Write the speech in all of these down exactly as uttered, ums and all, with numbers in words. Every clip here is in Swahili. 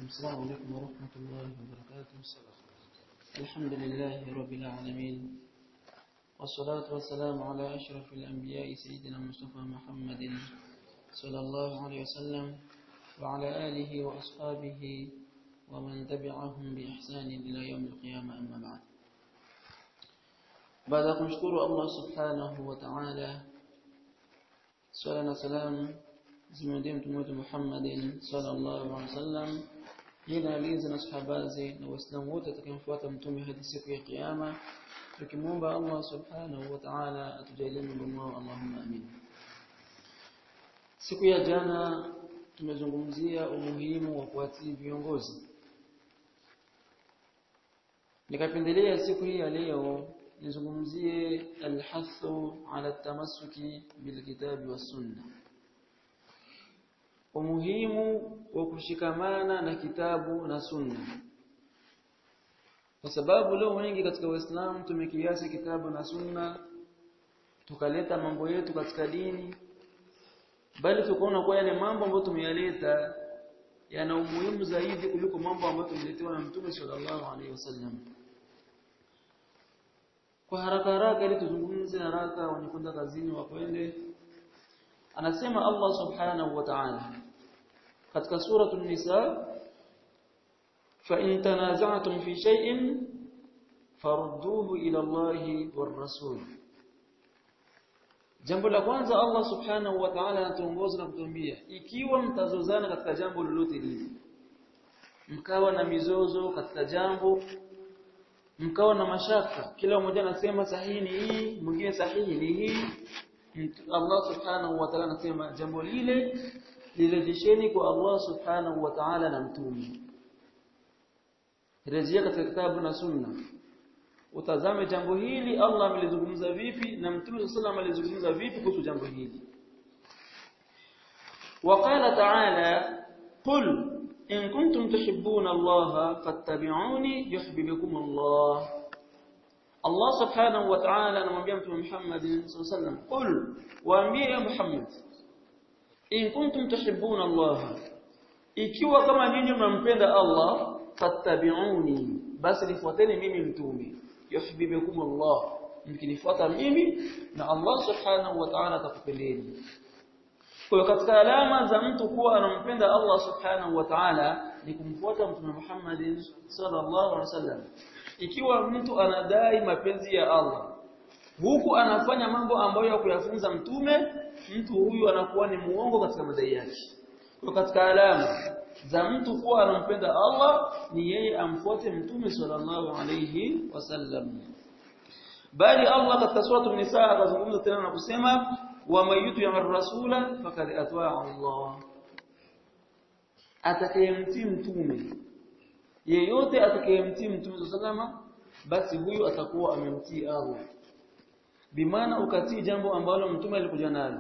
السلام عليكم ورحمة الله وبركاته. الحمد لله رب العالمين، والصلاة والسلام على أشرف الأنبياء سيدنا مصطفى محمد صلى الله عليه وسلم وعلى آله وأصحابه ومن تبعهم بإحسان إلى يوم القيامة. أما بعد، بعد أن نشكر الله سبحانه وتعالى، صلى السلام zimwendee mtume wetu Muhammadin sallallahu alaihi wasallam, yeye alianza na sahabaze na waislamu wote atakayemfuata mtume hadi siku ya kiyama, tukimuomba Allah subhanahu wa ta'ala atujalie miongoni mwao, Allahumma amin. Siku ya jana tumezungumzia umuhimu wa kuatii viongozi. Nikapendelea siku hii ya leo nizungumzie al-hathu ala at-tamassuki bil kitabi was sunnah, umuhimu wa kushikamana na kitabu na sunna. Kwa sababu leo wengi katika Uislamu tumekiasi kitabu na sunna, tukaleta mambo yetu katika dini, bali tukaona kwa yale mambo ambayo tumeyaleta yana umuhimu zaidi kuliko mambo ambayo tumeletewa na Mtume sallallahu alaihi wasallam. Kwa haraka haraka ili tuzungumze haraka wanakwenda kazini wakwende. Anasema Allah subhanahu wa ta'ala katika sura an-Nisa, fa in tanaza'tum fi shay'in farudduhu ila Allahi war rasul. Jambo la kwanza Allah subhanahu wa ta'ala anatuongoza na kutuambia, ikiwa mtazozana katika jambo lolote lile, mkawa na mizozo katika jambo, mkawa na mashaka, kila mmoja anasema sahihi ni hii, mwingine sahihi ni hii, Allah subhanahu wa ta'ala anasema jambo lile lirejesheni kwa Allah subhanahu wa ta'ala na mtume. Rejea katika kitabu na sunna, utazame jambo hili Allah amelizungumza vipi na mtume sallallahu alayhi wasallam alizungumza vipi kuhusu jambo hili. Waqala ta'ala, qul in kuntum tuhibbuna Allah fattabi'uni yuhibbukum Allah. Allah subhanahu wa ta'ala anamwambia Mtume Muhammad sallallahu alaihi wasallam, qul, waambie ya Muhammad, in kuntum tuhibbuna Allah, ikiwa kama nyinyi mnampenda Allah, fattabi'uni, basi nifuateni mimi mtume, yuhibbukum Allah, mkinifuata mimi na Allah subhanahu wa ta'ala atakupendeni. Kwa katika alama za mtu kuwa anampenda Allah subhanahu wa ta'ala ni kumfuata Mtume Muhammad sallallahu alaihi wasallam. Ikiwa mtu anadai mapenzi ya Allah huku anafanya mambo ambayo ya kuyafunza mtume, mtu huyu anakuwa ni muongo katika madai yake. Kwa katika alama za mtu kuwa anampenda Allah ni yeye amfuate mtume sallallahu alayhi wasallam. Bali Allah katika sura an-Nisa akazungumza tena na kusema, wa mayutu ya rasula faqad atwa'a Allah, atakayemtii mtume, yeyote atakayemtii mtume sallallahu, basi huyu atakuwa amemtii Allah. Bimaana ukatii jambo ambalo mtume alikuja nalo,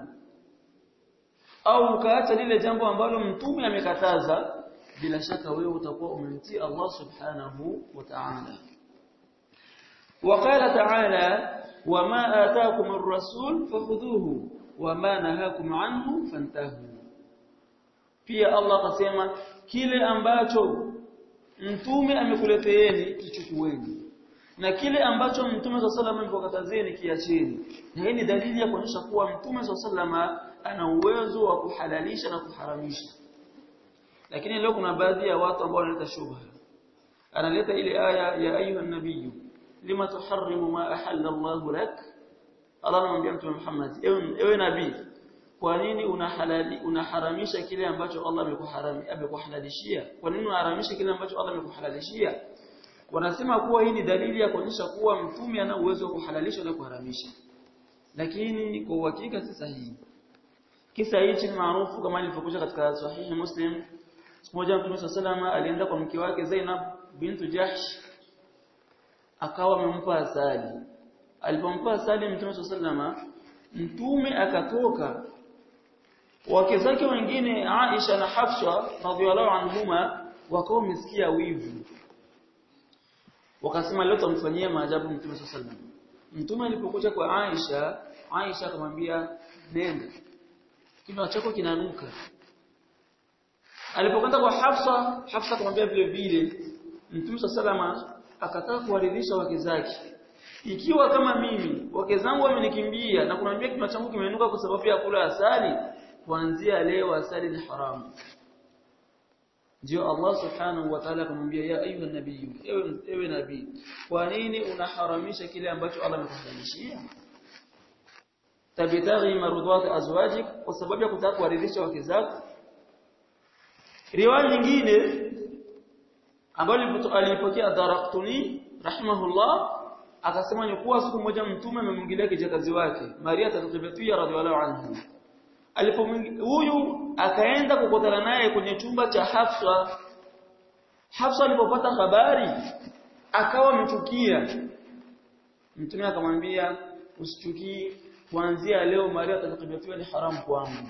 au ukaacha lile jambo ambalo mtume amekataza, bila shaka wewe utakuwa umemtii Allah subhanahu wa ta'ala. Waqala ta'ala, wama ataakum ar-rasul fakhudhuhu wama nahakum anhu fantahu. Pia Allah akasema, kile ambacho mtume amekuleteeni kichukueni, na kile ambacho mtume sallallahu alaihi wasallam amekatazeni kiacheni. Na hii ni dalili ya kuonyesha kuwa mtume sallallahu alaihi wasallam ana uwezo wa kuhalalisha na kuharamisha. Lakini leo kuna baadhi ya watu ambao wanaleta shubha, analeta ile aya ya ayuha nabiyyu lima tuharrimu ma ahalla Allahu lak. Allah anamwambia Mtume Muhammad, ewe, ewe nabii, kwa nini unahalali unaharamisha kile ambacho Allah amekuharami amekuhalalishia? Kwa nini unaharamisha kile ambacho Allah amekuhalalishia? Wanasema kuwa hii ni dalili ya kuonyesha kuwa mtume ana uwezo wa kuhalalisha na kuharamisha, lakini kwa uhakika si sahihi. Kisa hichi maarufu kama ilivyokuja katika sahihi Muslim. Siku moja Mtume sallallahu alayhi alienda kwa mke wake Zainab bintu Jahsh, akawa amempa asali. Alipompa asali Mtume sallallahu alayhi, mtume akatoka, wake zake wengine Aisha na Hafsa radhiallahu anhuma wakawa wamesikia wivu, wakasema leo tumfanyie maajabu Mtume sallallahu alayhi wasallam. Mtume alipokuja kwa Aisha, Aisha akamwambia, nenda, kinywa chako kinanuka. alipokwenda kwa Hafsa, Hafsa akamwambia vile vile Mtume salama akataka kuwaridhisha wake zake. Ikiwa kama mimi wake zangu wamenikimbia na kunaniambia kinywa changu kimeinuka kwa sababu ya kula asali, kuanzia leo asali ni haramu. Ndio Allah subhanahu wa ta'ala akamwambia ya ayuha nabii, ewe ewe nabii, kwa nini unaharamisha kile ambacho Allah amekuharamishia? Tabitaghi marudhat azwajik, kwa sababu ya kutaka kuwaridhisha wake zako. Riwaya nyingine ambayo alipokea Daraqtuni rahimahullah akasema ni kuwa siku moja mtume amemwingilia kijakazi wake Maria Tadhibatiya radhiallahu anha. Alipomwingilia huyu akaenda kukutana naye kwenye chumba cha Hafsa. Hafsa alipopata habari akawa mchukia. Mtume akamwambia usichukie, kuanzia leo Maria Tadhibatiya ni haramu kwangu.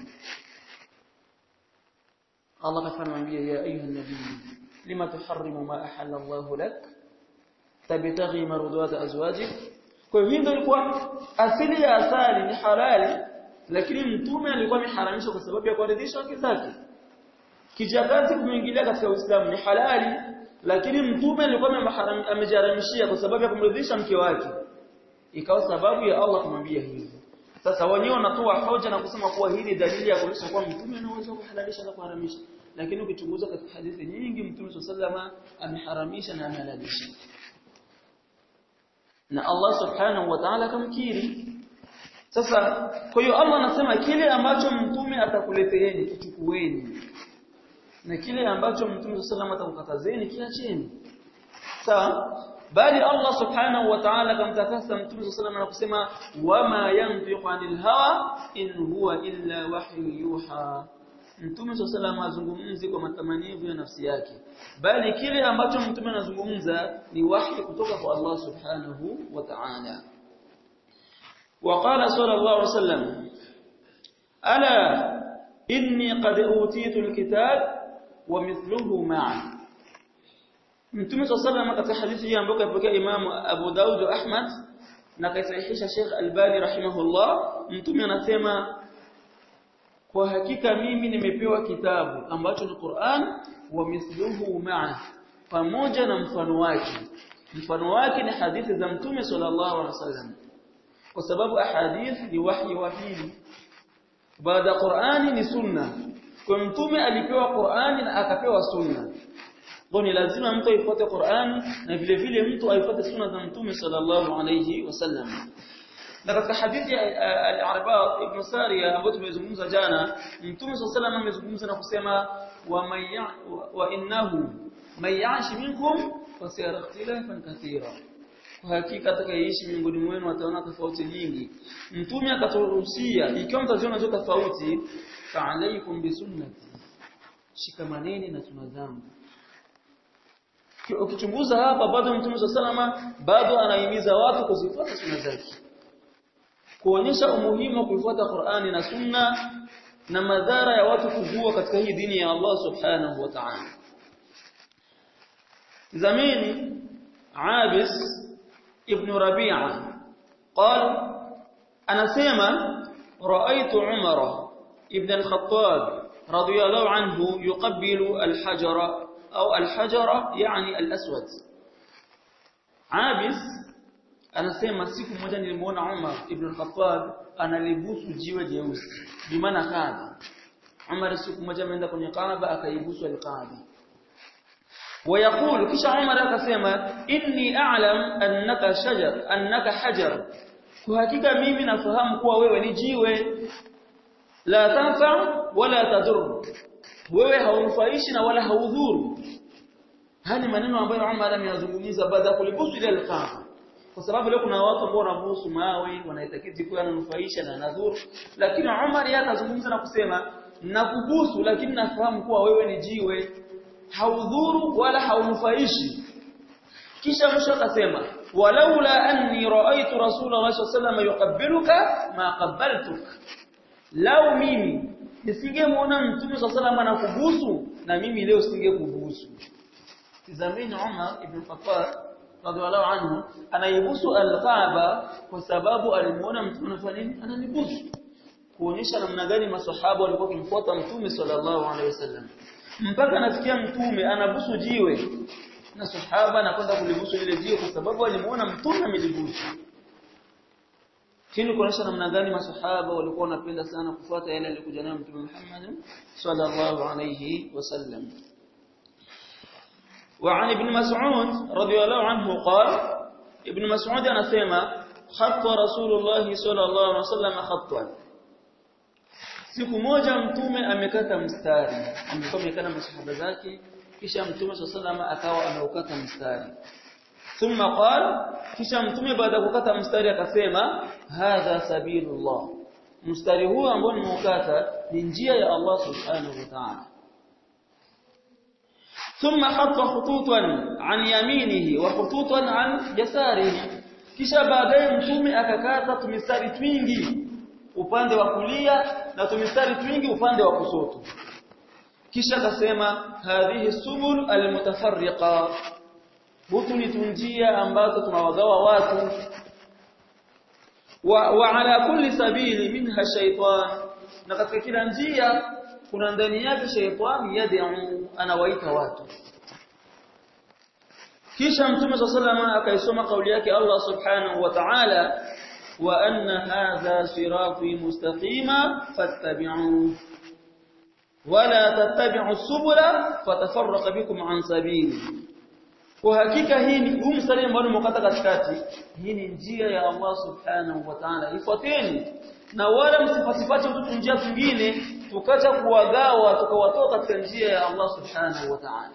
Allah akamwambia ya ayuha nabii lima tuharrimu ma ahalla Allah lak tabtaghi marudhat azwajik. Kwa hivyo ndio ilikuwa asili ya asali ni halali, lakini mtume alikuwa ameharamisha kwa sababu ya kuridhisha wake zake. Kijakazi kumeingilia katika Uislamu ni halali, lakini mtume alikuwa amejaramishia kwa sababu ya kumridhisha mke wake. Ikawa sababu ya Allah kumwambia hivyo. Sasa wenyewe wanatoa hoja na kusema kuwa hii ni dalili ya kuonyesha kuwa mtume anaweza kuhalalisha na kuharamisha. Lakini ukichunguza katika hadithi nyingi mtume sallallahu ameharamisha na amehalalisha. Na Allah subhanahu wa ta'ala kamkiri. Sasa kwa hiyo Allah anasema kile ambacho mtume atakuleteeni kichukueni, na kile ambacho mtume sallallahu atakukatazeni kiacheni. Sawa? Bali Allah subhanahu wa ta'ala kamtakasa mtume sallallahu na kusema wama yanfiqu anil hawa in huwa illa wahyu yuha. Mtume sallallahu azungumzi kwa matamanivu ya nafsi yake, bali kile ambacho mtume anazungumza ni wahi kutoka kwa Allah subhanahu wa ta'ala. وقال صلى الله عليه وسلم ألا إني قد أوتيت الكتاب ومثله معه. Mtume صلى الله عليه وسلم katika hadithi hii ambayo kapokea Imam Abu Daud Ahmad na kaisahihisha Sheikh Albani rahimahullah, mtume anasema kwa hakika mimi nimepewa kitabu ambacho ni Qur'an wa mithluhu ma'a, pamoja na mfano wake. Mfano wake ni hadithi za mtume sallallahu alaihi wasallam, kwa sababu ahadithi ni wahi wa pili baada ya Qur'ani ni sunna. Kwa mtume alipewa Qur'ani na akapewa sunna, kwa ni lazima mtu aifuate Qur'ani na vile vile mtu aifuate sunna za mtume sallallahu alayhi wasallam. Na katika hadithi ya al-Arbaa ibn Sariya ambayo tumezungumza jana, mtume sallallahu alayhi wasallam amezungumza na kusema wa may wa innahu may ya'ish minkum fasayara ikhtilafan kathira, kwa hakika atakayeishi miongoni mwenu ataona tofauti nyingi. Mtume akaturuhusia ikiwa mtaziona hizo tofauti, fa'alaykum bi sunnati, shikamaneni na sunna zangu. Ukichunguza hapa bado mtume sallallahu bado anahimiza watu kuzifuata sunna zake, kuonyesha umuhimu wa kufuata Qur'ani na sunna na madhara ya watu kujua katika hii dini ya Allah subhanahu wa ta'ala. Zamani Abis ibn Rabi'a قال anasema رأيت عمر ibn al-Khattab radiyallahu anhu yuqabbilu al-hajara au al-hajara yani al-aswad. Abis anasema siku moja nilimuona Umar ibn al-Khattab analibusu jiwe jeusi, bi maana Kaaba. Umar siku moja ameenda kwenye Kaaba akaibusu al-Kaaba. ويقول kisha Umar akasema inni a'lam annaka shajar annaka hajar, kwa hakika mimi nafahamu kuwa wewe ni jiwe, la tanfa wala tadur, wewe haunufaishi na wala haudhuru. Haya maneno ambayo Umar ameyazungumza baada ya kulibusu ile al-Kaaba, kwa sababu leo kuna watu ambao wanabusu mawe wanaitakidi kuwa ananufaisha na nadhuru, lakini Umar yeye akazungumza na kusema nakubusu lakini nafahamu kuwa wewe ni jiwe, haudhuru wala haunufaishi. Kisha mwisho akasema walaula anni ra'aytu rasulullah sallallahu alayhi wasallam yuqabbiluka ma qabbaltuk, lau mimi nisingemuona mtume sallallahu alayhi wasallam anakubusu na mimi leo singekubusu. Tazameni Umar ibn Khattab radhiallahu anhu anaibusu al-Kaaba kwa sababu alimuona mtume anafanya nini, ananibusu, kuonyesha namna gani maswahaba walikuwa wakimfuata mtume sallallahu alayhi wasallam. mpaka nafikia mtume anabusu jiwe na sahaba anakwenda kulibusu lile jiwe kwa sababu alimuona mtume amelibusu. Hili kuonesha namna gani masahaba walikuwa wanapenda sana kufuata yale alikuja nayo Mtume Muhammad sallallahu alayhi wasallam. وعن ابن مسعود رضي الله عنه قال ابن مسعود anasema خط رسول الله صلى الله عليه وسلم خطا. Siku moja mtume amekata mstari, amekuwa amekana masahaba zake kisha mtume sallallahu alayhi wasallam akawa ameukata mstari. Thumma qala, kisha mtume baada ya kukata mstari akasema hadha sabilullah, mstari huu ambao nimeukata ni njia ya Allah subhanahu wa ta'ala. Thumma hatta khututan an yaminihi wa khututan an yasarihi, kisha baadaye mtume akakata tumistari twingi upande wa kulia na tumistari twingi upande wa kushoto. Kisha akasema hadhihi subul almutafarriqa, hutu ni tunjia ambazo tunawagawa watu. wa, wa ala kulli sabili minha shaytan, na katika kila njia kuna ndani yake shaytan yad'u, anawaita watu. Kisha mtume sallallahu alayhi wasallam akaisoma kauli yake Allah subhanahu wa ta'ala wa anna hadha sirati mustaqima fattabi'uhu wa la tattabi'us subula fatafarraqa bikum an sabili. Kwa hakika hii ni huu mstari ambao umekata katikati, hii ni njia ya Allah subhanahu wa ta'ala, ifuateni na wala msifasifate mtu njia nyingine tukacha kuwagawa tukawatoa katika njia ya Allah subhanahu wa ta'ala.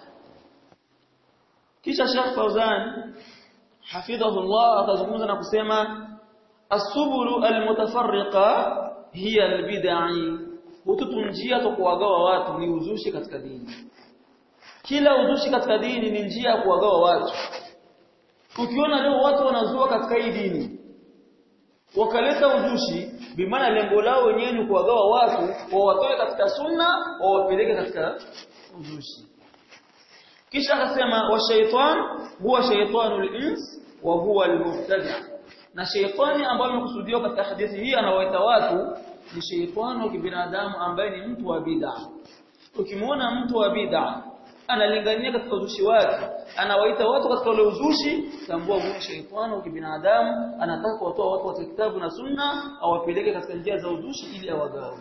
Kisha Sheikh Fauzan hafidhahu Allah akazungumza na kusema as-subulu al-mutafarriqa hiya al-bid'i, hututunjia tukuwagawa watu ni uzushi katika dini. Kila uzushi katika dini ni njia ya kuwagawa watu. Ukiona leo watu wanazua katika hii dini wakaleta uzushi, bimaana lengo lao wenyewe ni kuwagawa watu, wawatoe katika sunna wawapeleke katika uzushi. Kisha akasema wa shaytan huwa shaytanul ins wa huwa al-mubtadi', na shaytani ambaye amekusudiwa katika hadithi hii anawaita watu ni shaytani wa kibinadamu ambaye ni mtu wa bid'a. Ukimwona mtu wa bid'a analingania katika uzushi wake, anawaita watu katika ule uzushi, tambua huyu shaytani wa kibinadamu anataka kuwatoa watu katika kitabu na sunna awapeleke katika njia za uzushi ili awagawe.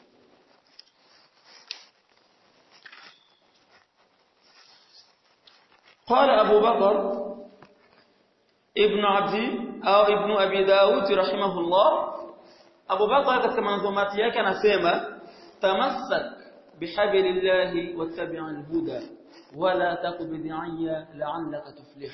قال أبو بكر ابن عبد أو ابن أبي داود رحمه الله، أبو بكر katika manzumati yake anasema tamassak بحبل الله واتبع الهدى ولا تك بدعيا لعلك تفلح.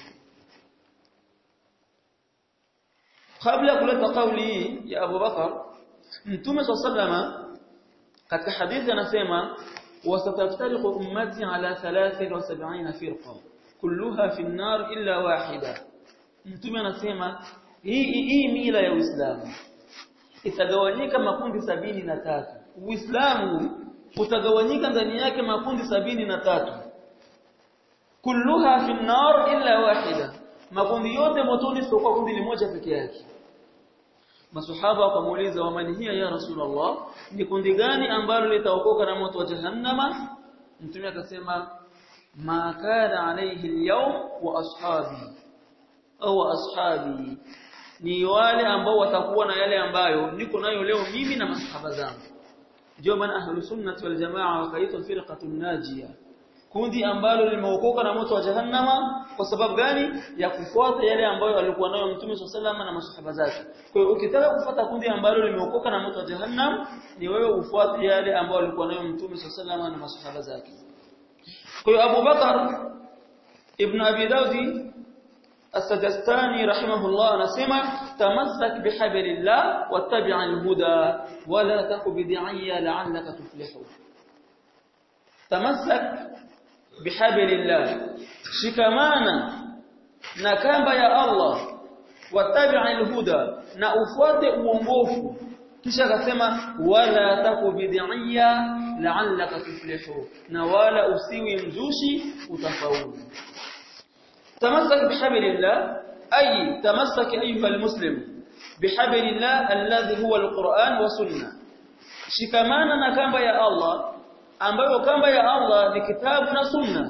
قبل كل قولي يا أبو بكر متوم صلى الله عليه وسلم katika hadithi anasema wasataftariqu ummati ala thalathin wa sab'ina firqa kulluha fi an-nar illa wahida. Mtume anasema hii hii mila ya Uislamu itagawanyika makundi sabini na tatu. Uislamu utagawanyika ndani yake makundi sabini na tatu. Kulluha fi an-nar illa wahida, makundi yote motoni sio kundi moja pekee yake. Masahaba wakamuuliza wa man hiya ya Rasulullah, ni kundi gani ambalo litaokoka na moto wa jahannama? Mtume akasema ma kana alayhi al-yawm wa ashabi au ashabi, ni wale ambao watakuwa na yale ambayo niko nayo leo mimi na masahaba zangu. Ndio maana ahlus sunnah wal jamaa wakaitwa firqatun najia, kundi ambalo limeokoka na moto wa jahannama. Kwa sababu gani? Ya kufuata yale ambayo alikuwa nayo Mtume sallallahu alayhi wasallam na masahaba zake. Kwa hiyo ukitaka kufuata kundi ambalo limeokoka na moto wa jahannam, ni wewe ufuate yale ambayo alikuwa nayo Mtume sallallahu alayhi wasallam na masahaba zake. Kwa hiyo Abu Bakar ibn Abi Dawud as-Sajistani rahimahullah anasema tamassak bihablillah wattabi' al-huda wala taku bid'iyya la'allaka tuflihu. Tamassak bihablillah, shikamana na kamba ya Allah, wattabi' al-huda, na ufuate uongofu. Kisha akasema wala taku bid'iyya la'allaka tuflihu, na wala usiwi mzushi utafaulu. تمسك بحبل الله أي تمسك أيها المسلم بحبل الله الذي هو القرآن والسنة. shikamana na kamba ya Allah ambayo kamba ya Allah ni kitabu na sunna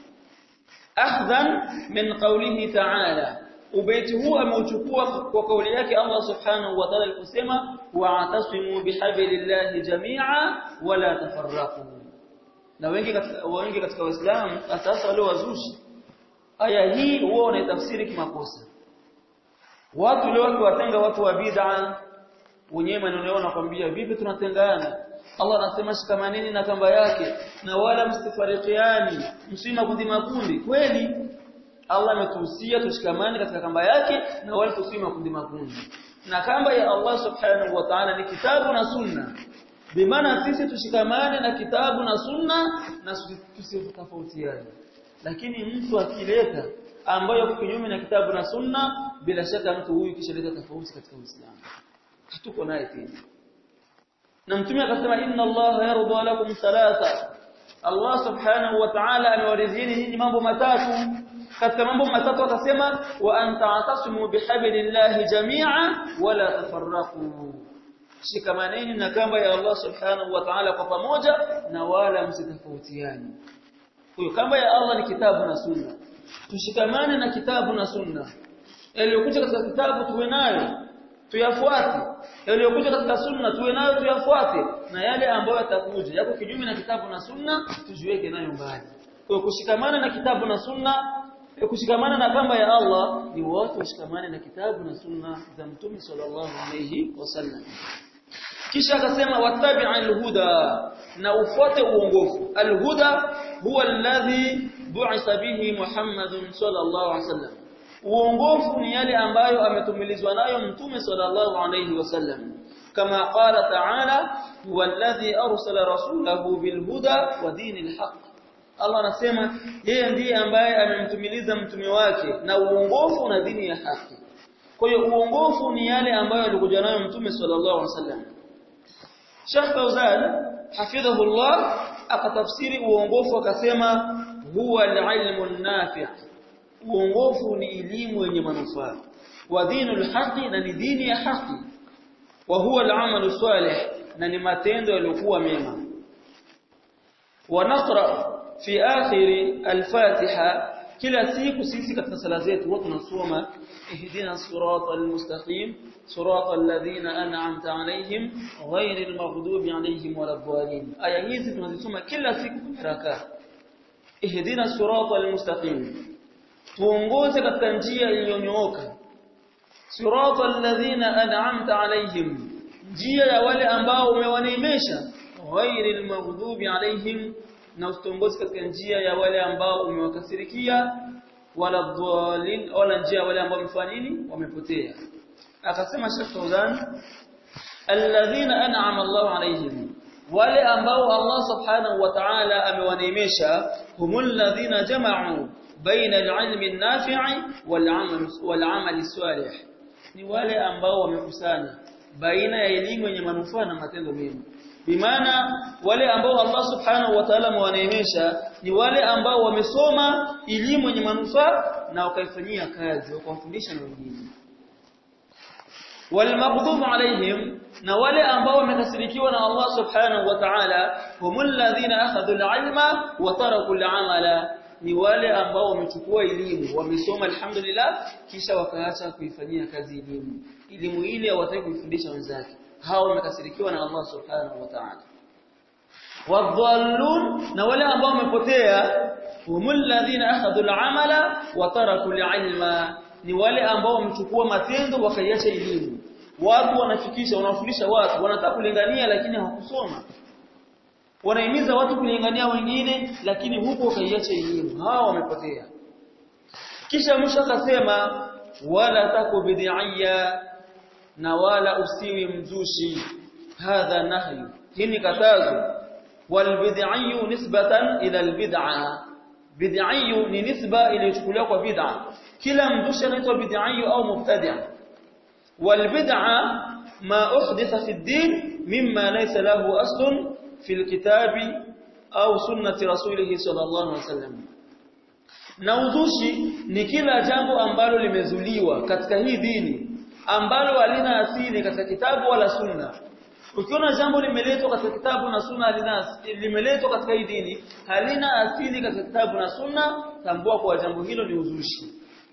akhdhan min qawlihi ta'ala ubaiti huu ameuchukua kwa kauli yake Allah subhanahu wa ta'ala aliposema wa'tasimu bihablillahi jami'a wala tafarraqu na wengi katika wengi katika waislamu sasa wale wazushi aya hii huwa wanaitafsiri kimakosa watu leo wakiwatenga watu wa bid'a wenyewe maneno yao nakwambia vipi tunatengana Allah anasema shikamaneni na kamba yake na wala msifarikiani msima kundi makundi kweli Allah ametuhusia tushikamane katika kamba yake na wala tusima kundi makundi na kamba ya Allah subhanahu wa ta'ala ni kitabu na sunna bimaana sisi tushikamane na kitabu na sunna na tusitofautiane lakini mtu akileta ambayo kinyume na kitabu na sunna bila shaka mtu huyu kishaleta tofauti katika Uislamu hatuko naye tena na mtume akasema inna Allah yarda lakum thalatha Allah subhanahu wa ta'ala amewaridhini nyinyi mambo matatu katika mambo matatu akasema wa anta atasimu bihablillahi jami'a wala tafarraqu shikamaneni na kamba ya Allah subhanahu wa ta'ala kwa pamoja na wala msitofautiane kwa kamba ya Allah ni kitabu na sunna tushikamane na kitabu na sunna yaliyokuja katika kitabu tuwe nayo tuyafuate yaliyokuja katika sunna tuwe nayo tuyafuate na yale ambayo yatakuja yako kinyume na kitabu na sunna tujiweke nayo mbali kwa kushikamana na kitabu na sunna kushikamana na kamba ya Allah ni watu washikamane na kitabu na sunna za Mtume sallallahu alayhi wasallam kisha akasema wattabi'al huda na ufuate uongofu alhuda huwa alladhi bu'itha bihi Muhammadun sallallahu alayhi wasallam uongofu ni yale ambayo ametumilizwa nayo Mtume sallallahu alayhi wasallam kama qala ta'ala huwa alladhi arsala rasulahu bilhuda wa dinil haqq Allah anasema yeye ndiye ambaye amemtumiliza mtume wake na uongofu na dini ya haki kwa hiyo uongofu ni yale ambayo alikuja nayo Mtume sallallahu alayhi wasallam Sheikh Fawzan hafidhahullah akatafsiri uongofu akasema huwa al-ilmu an-nafi' uongofu ni elimu yenye manufaa wa dinul haqi na ni dini ya haki wa huwa al-amalu salih na ni matendo yaliyokuwa mema wa naqra fi akhir al-fatiha kila siku sisi katika sala zetu huwa tunasoma ihdina siratal mustaqim siratal ladhina an'amta alayhim ghayril maghdubi alayhim waladdallin aya hizi tunazisoma kila siku kwa rakaa ihdina siratal mustaqim tuongoze katika njia iliyonyooka siratal ladhina an'amta alayhim njia ya wale ambao umewaneemesha ghayril maghdubi alayhim na ustongoze katika njia ya wale ambao umewakasirikia wala dhalin wala njia wale ambao wamefanya nini wamepotea akasema Sheikh Fawzan alladhina an'ama Allah alayhim wale ambao Allah subhanahu wa ta'ala amewaneemesha humul ladhina jama'u baina al-'ilmi an-nafi'i wal-'amal wal-'amali salih ni wale ambao wamekusanya baina ya elimu yenye manufaa na matendo mema bimaana wale ambao Allah subhanahu wa ta'ala amewaneemesha ni wale ambao wamesoma elimu yenye manufaa na wakaifanyia kazi wakawafundisha na wengine walmaghdhub alaihim na wale ambao wamekasirikiwa na Allah subhanahu wa ta'ala humul ladhina akhadhu al-'ilma wa taraku al-'amala ni wale ambao wamechukua elimu wamesoma alhamdulillah kisha wakaacha kuifanyia kazi elimu elimu ile hawataki kuifundisha wenzake hao wamekasirikiwa na Allah subhanahu wa ta'ala wadhallun na wale ambao wamepotea humul ladhina akhadhu al-'amala wa taraku al-'ilma ni wale ambao wamechukua matendo wakaiacha elimu watu wanafikisha wanafundisha watu wanataka kulingania lakini hawakusoma wanahimiza watu kulingania wengine lakini huko wakaiacha elimu hao wamepotea kisha mwisho akasema wala taku bid'iyya na wala usiwi mzushi hadha nahyu hii ni katazo wal bid'iyyu nisbatan ila al bid'ah bid'iyyu ni nisba iliyochukuliwa kwa bid'a kila mzushi anaitwa bid'iyyu au mubtadi' wal bid'ah ma uhditha fi ad-din mimma laysa lahu aslun fi al-kitabi au sunnati rasulih sallallahu alaihi wasallam na uzushi ni kila jambo ambalo limezuliwa katika hii dini ambalo halina asili katika kitabu wala sunna Ukiona jambo limeletwa katika kitabu na sunna halina limeletwa katika hii dini halina asili katika kitabu na sunna, tambua kwa jambo hilo ni uzushi.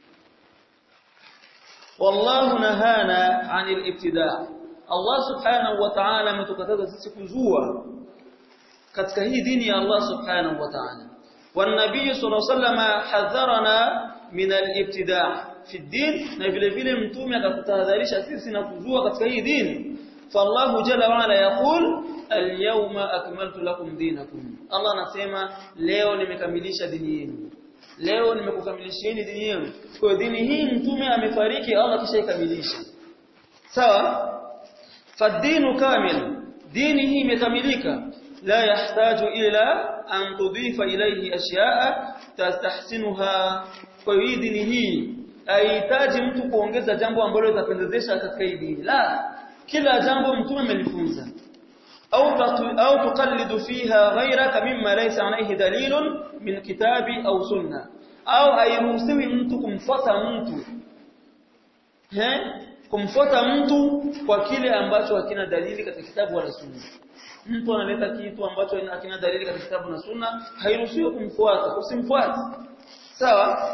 Wallahu nahana 'anil ibtida'. Allah subhanahu wa ta'ala ametukataza sisi kuzua katika hii dini ya Allah subhanahu wa ta'ala. Wan nabii sallallahu alayhi wasallam hadharana min al-ibtida' fi ad-din, na vile vile mtume akatutahadharisha sisi na kuzua katika hii dini. فالله جل وعلا يقول اليوم اكملت لكم دينكم. Allah anasema leo nimekamilisha dini yenu, leo nimekukamilisheni dini yenu. Kwa dini hii mtume amefariki, Allah kisha ikamilisha. Sawa? Fadinu kamil, dini hii imekamilika. La yahtaju ila an tudhifa ilayhi ashya'a tastahsinuha. Kwa hii dini hii haihitaji mtu kuongeza jambo ambalo litapendezesha katika hii dini. La, kila jambo mtume amelifunza. au au tuqallidu fiha ghayraka mimma laysa alayhi dalilun min kitabi au sunna, au hairuhusiwi mtu kumfuata mtu eh kumfuata mtu kwa kile ambacho hakina dalili katika kitabu wala sunna. Mtu analeta kitu ambacho hakina dalili katika kitabu na sunna, hairuhusiwi kumfuata, usimfuate. Sawa?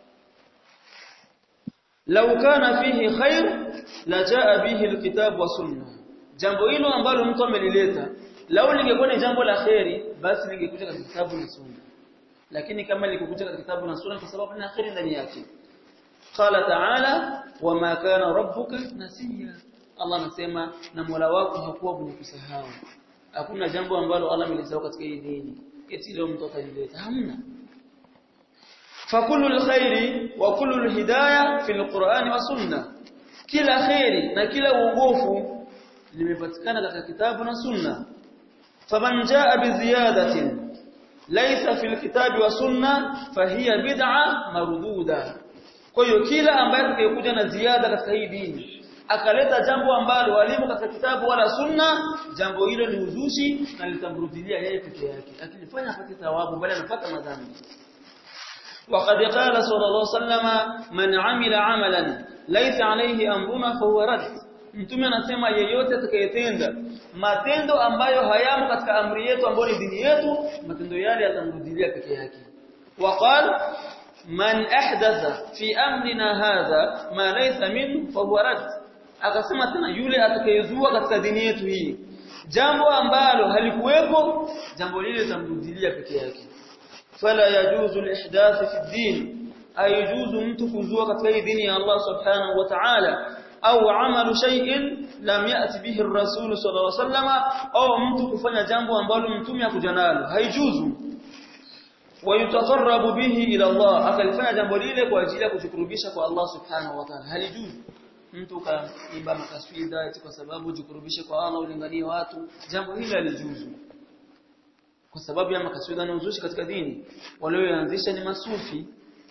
Law kana fihi khair la jaa bihi alkitab wa sunna. Jambo hilo ambalo mtu amelileta lao lingekuwa ni jambo la khairi, basi lingekuja katika kitabu na sunna. Lakini kama lingekuja katika kitabu na sunna kwa sababu ni khairi ndani yake. Qala ta'ala wama kana rabbuka nasiya. Allah anasema na Mola wako hakuwa mwenye kusahau. Hakuna jambo ambalo Allah amelisahau katika hii dini eti leo mtu atalileta, hamna. فكل الخير وكل الهدايه في القرآن والسنه. kila khairi na kila uongofu limepatikana katika kitabu na sunna. faman jaa bi ziyadatin laysa fil kitabi wa sunna fahiya bid'a marduda. Kwa hiyo kila ambaye atakayekuja na ziada katika hii dini akaleta jambo ambalo walimu katika kitabu wala sunna, jambo hilo ni uzushi na litamrudilia yeye peke yake. Akilifanya apate thawabu bali anapata madhambi. وقد قال صلى الله عليه وسلم من عمل عملا ليس عليه امرنا فهو رد. Mtume anasema yeyote atakayetenda matendo ambayo hayamo katika amri yetu ambayo ni dini yetu, matendo yale yatamrudilia peke yake. وقال من احدث في امرنا هذا ما ليس منه فهو رد. Akasema tena yule atakayezua katika dini yetu hii jambo ambalo halikuwepo, jambo lile litamrudilia peke yake. فلا يجوز الاحداث في الدين، ايجوز mtu kuzua katika hii dini ya Allah subhanahu wa ta'ala, au amalu shay'in lam ya'ti bihi ar-rasul sallallahu alayhi wasallam, au mtu kufanya jambo ambalo mtume hakuja nalo, haijuzu. Wayutaqarrabu bihi ila Allah, akalifanya jambo lile kwa ajili ya kujikurubisha kwa Allah subhanahu wa ta'ala, halijuzu. Mtu kaimba makaswida eti kwa sababu jikurubishe kwa Allah, ulinganie watu, jambo hili halijuzu. Kwa sababu ya makaswida na uzushi katika dini. Walioanzisha ni masufi,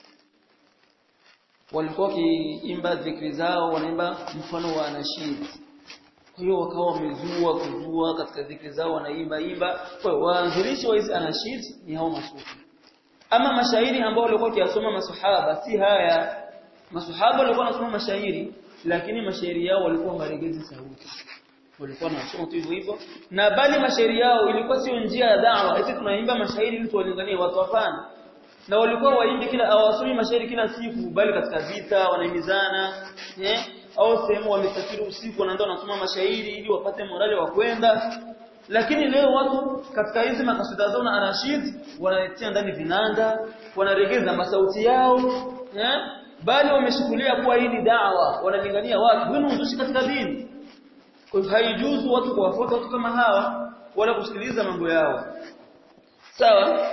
walikuwa kiimba dhikri zao, wanaimba mfano wa anashid. Kwa hiyo wakawa wamezua kujua katika dhikri zao wanaimba imba. Kwa hiyo waanzilishi wa hizi anashid ni hao masufi. Ama mashairi ambao walikuwa kiasoma masahaba si haya. Masahaba walikuwa wanasoma mashairi, lakini mashairi yao walikuwa maregezi sauti. Walikuwa wanasoma tu hivyo hivyo, na bali mashairi yao ilikuwa sio njia ya da'wa eti tunaimba mashairi ili tuwalinganie watu, hapana. Na walikuwa waimbi kila awasumi mashairi kila siku, bali katika vita wanaimizana eh au sehemu wamesafiri usiku wanaenda wanasoma mashairi ili wapate morale wa kwenda. Lakini leo watu katika hizi makasida zao na anashid wanaletea ndani vinanda, wanaregeza masauti yao eh bali wameshukulia kuwa hii ni da'wa, wanalingania watu. Wewe uzushi katika dini. Kwa hivyo haijuzu watu kuwafuata watu kama hawa wala kusikiliza mambo yao. Sawa?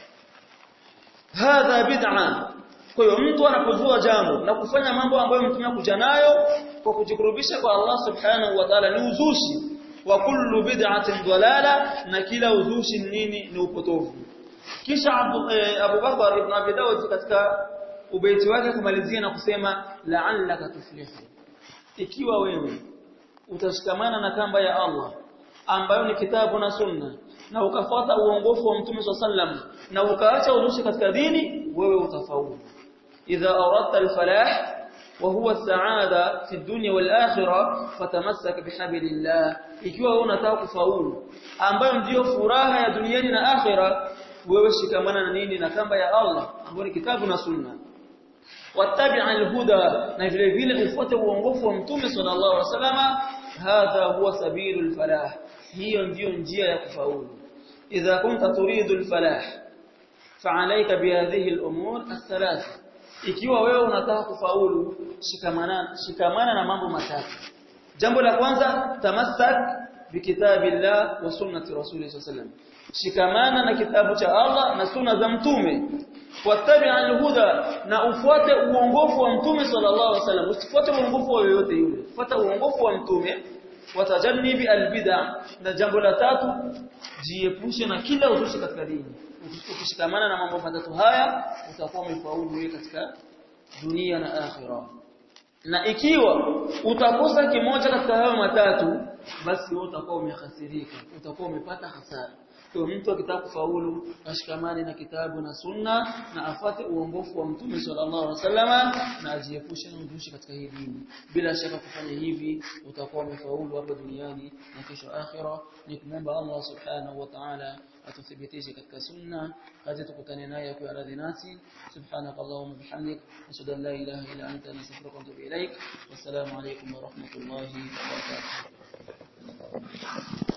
Hadha bid'a. Kwa hiyo mtu anapozua jambo na kufanya mambo ambayo mtume hakuja nayo kwa kujikurubisha kwa Allah subhanahu wa ta'ala ni uzushi. Wa kullu bid'atin dalala, na kila uzushi nini? Ni upotofu. Kisha Abu Bakar ibn Abi Dawud katika ubaiti wake kumalizia na kusema la'allaka tuflihu. Ikiwa wewe utashikamana na kamba ya Allah ambayo ni kitabu na sunna, na ukafuata uongofu wa Mtume sallam, na ukaacha uzushi katika dini, wewe utafaulu. Idha aradta al-falah wa huwa as-sa'ada fi dunya wal akhirah fatamassak bihablillah ikiwa wewe unataka kufaulu ambayo ndiyo furaha ya duniani na akhira wewe shikamana na nini na kamba ya Allah ambayo ni kitabu na sunna wattabi' al-huda na vile vile ufuate uongofu wa mtume sallallahu alaihi wasallama hadha huwa sabilul falah hiyo ndiyo njia ya kufaulu idha kunta turidu al-falah fa'alayka bihadhihi al-umur ath-thalath ikiwa wewe unataka kufaulu shikamana shikamana na mambo matatu jambo la kwanza tamassak bikitabillah wa sunnati rasulih sallallahu alaihi wasallam shikamana na kitabu cha Allah na sunna za mtume wattabi' al-huda na ufuate uongofu wa mtume sallallahu alaihi wasallam usifuate uongofu wa yoyote yule fuata uongofu wa mtume watajannibi al-bid'a na jambo la tatu jiepushe na kila uzushi katika dini ukishikamana na mambo matatu haya utakuwa umefaulu wewe katika dunia na akhira na ikiwa utakosa kimoja katika hayo matatu basi wewe utakuwa umehasirika utakuwa umepata hasara kwa mtu akitaka kufaulu ashikamane na kitabu na sunna na afate uongofu wa mtume sallallahu alaihi wasallama na ajiepushe na uzushi katika hii dini bila shaka kufanya hivi utakuwa umefaulu hapa duniani na kesho akhira ni kumomba Allah subhanahu wa ta'ala atuthibitishe katika sunna hadi tukutane naye kwa radhi nasi subhanakallahumma bihamdik ashhadu an la ilaha illa anta astaghfiruka wa atubu ilaik wassalamu alaykum wa rahmatullahi wa barakatuh